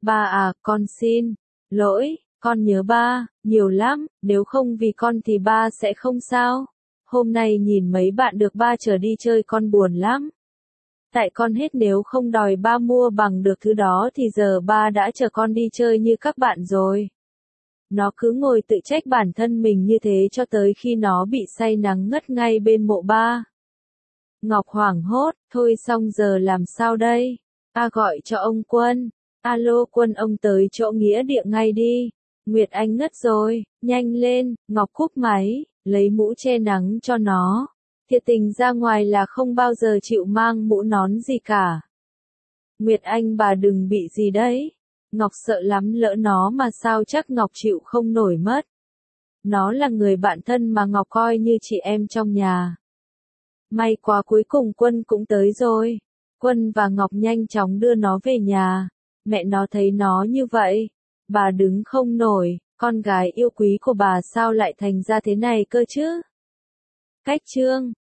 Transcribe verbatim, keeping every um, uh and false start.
Ba à, con xin lỗi, con nhớ ba, nhiều lắm, nếu không vì con thì ba sẽ không sao. Hôm nay nhìn mấy bạn được ba chở đi chơi con buồn lắm. Tại con hết nếu không đòi ba mua bằng được thứ đó thì giờ ba đã chở con đi chơi như các bạn rồi. Nó cứ ngồi tự trách bản thân mình như thế cho tới khi nó bị say nắng ngất ngay bên mộ ba. Ngọc hoảng hốt, thôi xong giờ làm sao đây? A gọi cho ông Quân. Alo Quân, ông tới chỗ nghĩa địa ngay đi. Nguyệt Anh ngất rồi, nhanh lên. Ngọc cúp máy, lấy mũ che nắng cho nó. Thiệt tình ra ngoài là không bao giờ chịu mang mũ nón gì cả. Nguyệt Anh bà đừng bị gì đấy. Ngọc sợ lắm, lỡ nó mà sao chắc Ngọc chịu không nổi mất. Nó là người bạn thân mà Ngọc coi như chị em trong nhà. May quá cuối cùng Quân cũng tới rồi. Quân và Ngọc nhanh chóng đưa nó về nhà. Mẹ nó thấy nó như vậy, bà đứng không nổi, con gái yêu quý của bà sao lại thành ra thế này cơ chứ? Cách chương